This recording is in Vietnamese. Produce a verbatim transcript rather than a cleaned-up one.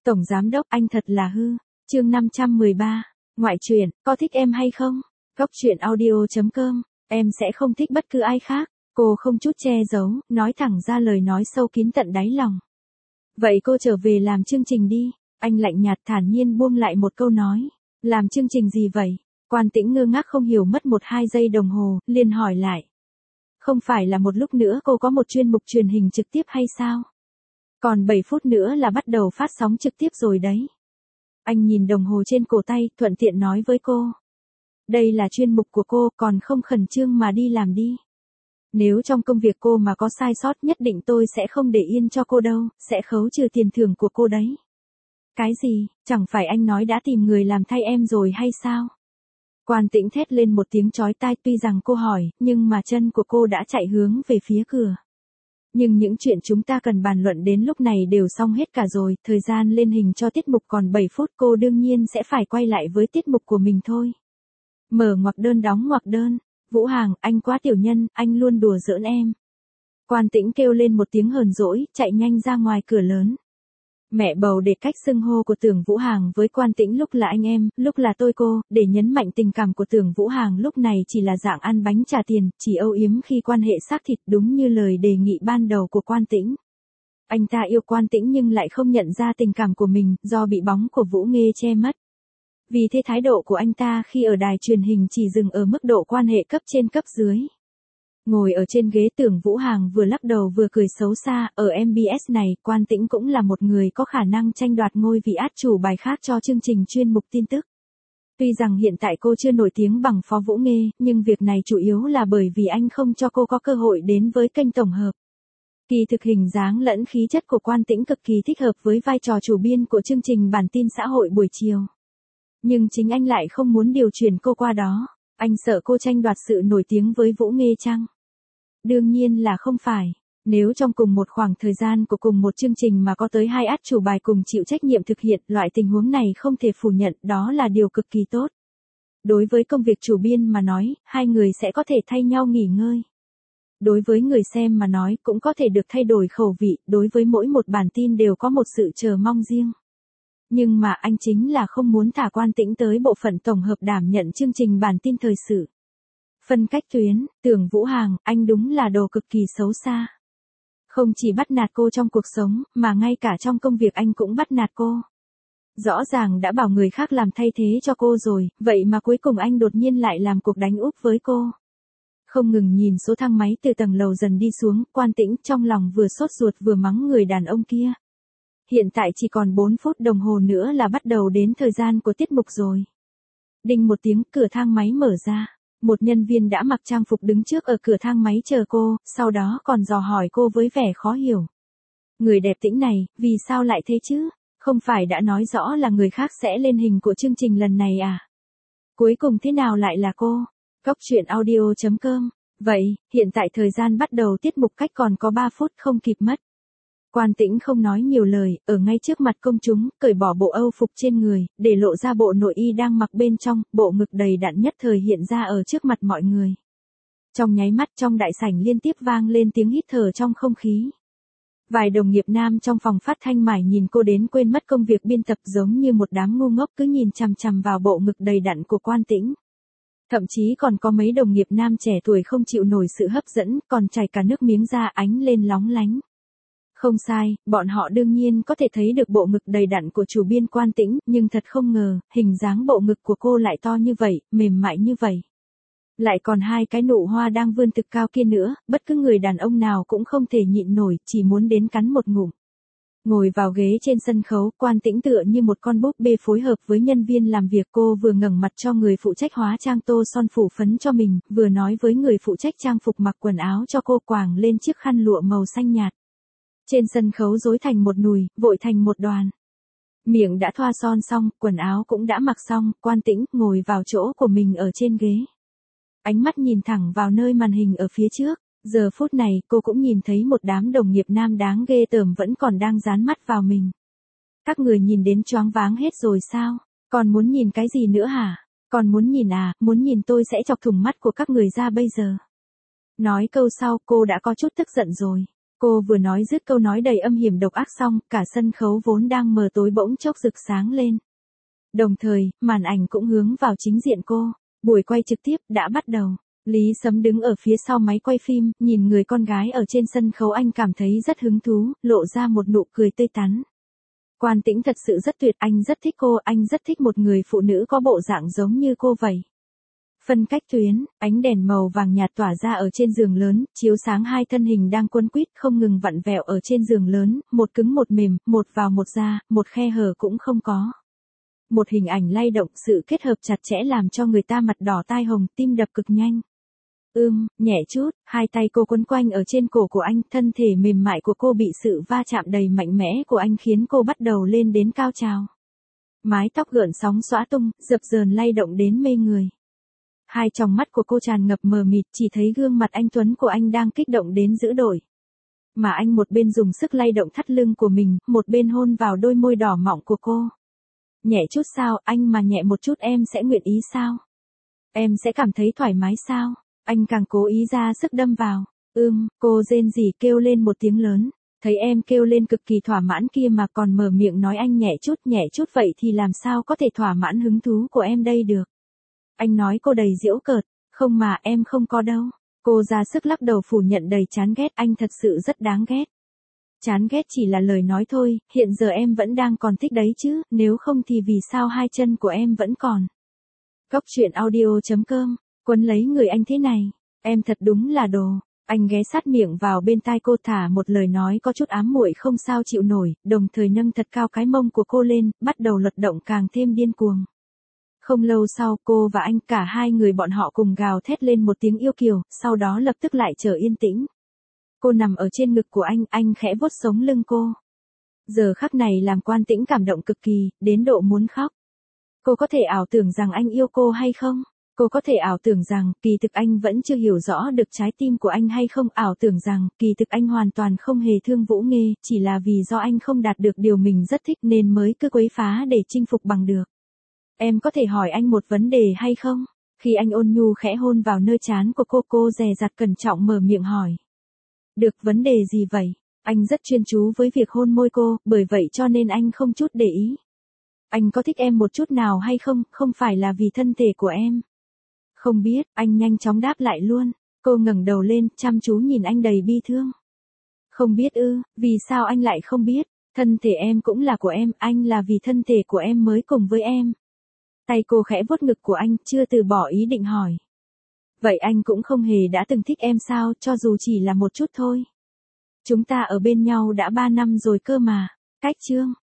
Tổng giám đốc, anh thật là hư. Chương năm trăm mười ba. Ngoại truyện, có thích em hay không? Góc truyện audio chấm com. Em sẽ không thích bất cứ ai khác. Cô không chút che giấu, nói thẳng ra lời nói sâu kín tận đáy lòng. Vậy cô trở về làm chương trình đi. Anh lạnh nhạt thản nhiên buông lại một câu nói. Làm chương trình gì vậy? Quan Tĩnh ngơ ngác không hiểu mất một hai giây đồng hồ, liền hỏi lại. Không phải là một lúc nữa cô có một chuyên mục truyền hình trực tiếp hay sao? Còn bảy phút nữa là bắt đầu phát sóng trực tiếp rồi đấy. Anh nhìn đồng hồ trên cổ tay, thuận tiện nói với cô. Đây là chuyên mục của cô, còn không khẩn trương mà đi làm đi. Nếu trong công việc cô mà có sai sót nhất định tôi sẽ không để yên cho cô đâu, sẽ khấu trừ tiền thưởng của cô đấy. Cái gì, chẳng phải anh nói đã tìm người làm thay em rồi hay sao? Quan Tĩnh thét lên một tiếng chói tai, tuy rằng cô hỏi, nhưng mà chân của cô đã chạy hướng về phía cửa. Nhưng những chuyện chúng ta cần bàn luận đến lúc này đều xong hết cả rồi, thời gian lên hình cho tiết mục còn bảy phút, cô đương nhiên sẽ phải quay lại với tiết mục của mình thôi. Mở ngoặc đơn đóng ngoặc đơn. Vũ Hàng, anh quá tiểu nhân, anh luôn đùa giỡn em. Quan Tĩnh kêu lên một tiếng hờn dỗi, chạy nhanh ra ngoài cửa lớn. Mẹ bầu để cách xưng hô của Tưởng Vũ Hàng với Quan Tĩnh lúc là anh em, lúc là tôi cô, để nhấn mạnh tình cảm của Tưởng Vũ Hàng lúc này chỉ là dạng ăn bánh trả tiền, chỉ âu yếm khi quan hệ xác thịt, đúng như lời đề nghị ban đầu của Quan Tĩnh. Anh ta yêu Quan Tĩnh nhưng lại không nhận ra tình cảm của mình, do bị bóng của Vũ Nghê che mất. Vì thế thái độ của anh ta khi ở đài truyền hình chỉ dừng ở mức độ quan hệ cấp trên cấp dưới. Ngồi ở trên ghế, Tưởng Vũ Hàng vừa lắc đầu vừa cười xấu xa, ở em bê ét này, Quan Tĩnh cũng là một người có khả năng tranh đoạt ngôi vị át chủ bài khác cho chương trình chuyên mục tin tức. Tuy rằng hiện tại cô chưa nổi tiếng bằng Phó Vũ Nghê, nhưng việc này chủ yếu là bởi vì anh không cho cô có cơ hội đến với kênh tổng hợp. Kỳ thực hình dáng lẫn khí chất của Quan Tĩnh cực kỳ thích hợp với vai trò chủ biên của chương trình bản tin xã hội buổi chiều. Nhưng chính anh lại không muốn điều chuyển cô qua đó. Anh sợ cô tranh đoạt sự nổi tiếng với Vũ Nghê chăng? Đương nhiên là không phải. Nếu trong cùng một khoảng thời gian của cùng một chương trình mà có tới hai át chủ bài cùng chịu trách nhiệm thực hiện, loại tình huống này không thể phủ nhận, đó là điều cực kỳ tốt. Đối với công việc chủ biên mà nói, hai người sẽ có thể thay nhau nghỉ ngơi. Đối với người xem mà nói, cũng có thể được thay đổi khẩu vị, đối với mỗi một bản tin đều có một sự chờ mong riêng. Nhưng mà anh chính là không muốn thả Quan Tĩnh tới bộ phận tổng hợp đảm nhận chương trình bản tin thời sự. Phân cách tuyến, Tưởng Vũ Hàng, anh đúng là đồ cực kỳ xấu xa. Không chỉ bắt nạt cô trong cuộc sống, mà ngay cả trong công việc anh cũng bắt nạt cô. Rõ ràng đã bảo người khác làm thay thế cho cô rồi, vậy mà cuối cùng anh đột nhiên lại làm cuộc đánh úp với cô. Không ngừng nhìn số thang máy từ tầng lầu dần đi xuống, Quan Tĩnh trong lòng vừa sốt ruột vừa mắng người đàn ông kia. Hiện tại chỉ còn bốn phút đồng hồ nữa là bắt đầu đến thời gian của tiết mục rồi. Đinh một tiếng, cửa thang máy mở ra. Một nhân viên đã mặc trang phục đứng trước ở cửa thang máy chờ cô, sau đó còn dò hỏi cô với vẻ khó hiểu. Người đẹp Tĩnh này, vì sao lại thế chứ? Không phải đã nói rõ là người khác sẽ lên hình của chương trình lần này à? Cuối cùng thế nào lại là cô? Góc truyện audio chấm com. Vậy, hiện tại thời gian bắt đầu tiết mục cách còn có ba phút, không kịp mất. Quan Tĩnh không nói nhiều lời, ở ngay trước mặt công chúng, cởi bỏ bộ âu phục trên người, để lộ ra bộ nội y đang mặc bên trong, bộ ngực đầy đặn nhất thời hiện ra ở trước mặt mọi người. Trong nháy mắt trong đại sảnh liên tiếp vang lên tiếng hít thở trong không khí. Vài đồng nghiệp nam trong phòng phát thanh mải nhìn cô đến quên mất công việc biên tập, giống như một đám ngu ngốc cứ nhìn chằm chằm vào bộ ngực đầy đặn của Quan Tĩnh. Thậm chí còn có mấy đồng nghiệp nam trẻ tuổi không chịu nổi sự hấp dẫn, còn chảy cả nước miếng ra ánh lên lóng lánh. Không sai, bọn họ đương nhiên có thể thấy được bộ ngực đầy đặn của chủ biên Quan Tĩnh, nhưng thật không ngờ, hình dáng bộ ngực của cô lại to như vậy, mềm mại như vậy. Lại còn hai cái nụ hoa đang vươn thực cao kia nữa, bất cứ người đàn ông nào cũng không thể nhịn nổi, chỉ muốn đến cắn một ngụm. Ngồi vào ghế trên sân khấu, Quan Tĩnh tựa như một con búp bê phối hợp với nhân viên làm việc, cô vừa ngẩng mặt cho người phụ trách hóa trang tô son phủ phấn cho mình, vừa nói với người phụ trách trang phục mặc quần áo cho cô, quàng lên chiếc khăn lụa màu xanh nhạt. Trên sân khấu rối thành một nùi, vội thành một đoàn. Miệng đã thoa son xong, quần áo cũng đã mặc xong, Quan Tĩnh ngồi vào chỗ của mình ở trên ghế. Ánh mắt nhìn thẳng vào nơi màn hình ở phía trước. Giờ phút này cô cũng nhìn thấy một đám đồng nghiệp nam đáng ghê tởm vẫn còn đang dán mắt vào mình. Các người nhìn đến choáng váng hết rồi sao? Còn muốn nhìn cái gì nữa hả? Còn muốn nhìn à? Muốn nhìn tôi sẽ chọc thủng mắt của các người ra bây giờ. Nói câu sau cô đã có chút tức giận rồi. Cô vừa nói dứt câu nói đầy âm hiểm độc ác xong, cả sân khấu vốn đang mờ tối bỗng chốc rực sáng lên. Đồng thời, màn ảnh cũng hướng vào chính diện cô. Buổi quay trực tiếp đã bắt đầu. Lý Sấm đứng ở phía sau máy quay phim, nhìn người con gái ở trên sân khấu, anh cảm thấy rất hứng thú, lộ ra một nụ cười tươi tắn. Quan Tĩnh thật sự rất tuyệt, anh rất thích cô, anh rất thích một người phụ nữ có bộ dạng giống như cô vậy. Phân cách tuyến, ánh đèn màu vàng nhạt tỏa ra ở trên giường lớn, chiếu sáng hai thân hình đang quấn quýt không ngừng vặn vẹo ở trên giường lớn, một cứng một mềm, một vào một ra, một khe hở cũng không có. Một hình ảnh lay động, sự kết hợp chặt chẽ làm cho người ta mặt đỏ tai hồng, tim đập cực nhanh. Ưm, nhẹ chút, hai tay cô quấn quanh ở trên cổ của anh, thân thể mềm mại của cô bị sự va chạm đầy mạnh mẽ của anh khiến cô bắt đầu lên đến cao trào. Mái tóc gợn sóng xõa tung, dập dờn lay động đến mê người. Hai tròng mắt của cô tràn ngập mờ mịt, chỉ thấy gương mặt anh tuấn của anh đang kích động đến dữ dội. Mà anh một bên dùng sức lay động thắt lưng của mình, một bên hôn vào đôi môi đỏ mọng của cô. Nhẹ chút sao, anh mà nhẹ một chút em sẽ nguyện ý sao? Em sẽ cảm thấy thoải mái sao? Anh càng cố ý ra sức đâm vào. Ưm, cô rên rỉ kêu lên một tiếng lớn. Thấy em kêu lên cực kỳ thỏa mãn kia mà còn mở miệng nói anh nhẹ chút nhẹ chút vậy thì làm sao có thể thỏa mãn hứng thú của em đây được. Anh nói cô đầy giễu cợt. Không mà em không có đâu. Cô ra sức lắc đầu phủ nhận đầy chán ghét, anh thật sự rất đáng ghét. Chán ghét chỉ là lời nói thôi, hiện giờ em vẫn đang còn thích đấy chứ, nếu không thì vì sao hai chân của em vẫn còn. Góc truyện audio chấm com, quấn lấy người anh thế này, em thật đúng là đồ. Anh ghé sát miệng vào bên tai cô thả một lời nói có chút ám muội không sao chịu nổi, đồng thời nâng thật cao cái mông của cô lên, bắt đầu lật động càng thêm điên cuồng. Không lâu sau, cô và anh cả hai người bọn họ cùng gào thét lên một tiếng yêu kiều, sau đó lập tức lại trở yên tĩnh. Cô nằm ở trên ngực của anh, anh khẽ vuốt sống lưng cô. Giờ khắc này làm Quan Tĩnh cảm động cực kỳ, đến độ muốn khóc. Cô có thể ảo tưởng rằng anh yêu cô hay không? Cô có thể ảo tưởng rằng, kỳ thực anh vẫn chưa hiểu rõ được trái tim của anh hay không? Ảo tưởng rằng, kỳ thực anh hoàn toàn không hề thương Vũ Nghê, chỉ là vì do anh không đạt được điều mình rất thích nên mới cứ quấy phá để chinh phục bằng được. Em có thể hỏi anh một vấn đề hay không? Khi anh ôn nhu khẽ hôn vào nơi trán của cô, cô dè dặt cẩn trọng mở miệng hỏi. Được, vấn đề gì vậy? Anh rất chuyên chú với việc hôn môi cô, bởi vậy cho nên anh không chút để ý. Anh có thích em một chút nào hay không, không phải là vì thân thể của em. Không biết, anh nhanh chóng đáp lại luôn. Cô ngẩng đầu lên, chăm chú nhìn anh đầy bi thương. Không biết ư, vì sao anh lại không biết? Thân thể em cũng là của em, anh là vì thân thể của em mới cùng với em. Tay cô khẽ vuốt ngực của anh, chưa từ bỏ ý định hỏi. Vậy anh cũng không hề đã từng thích em sao, cho dù chỉ là một chút thôi. Chúng ta ở bên nhau đã ba năm rồi cơ mà. Cách chương.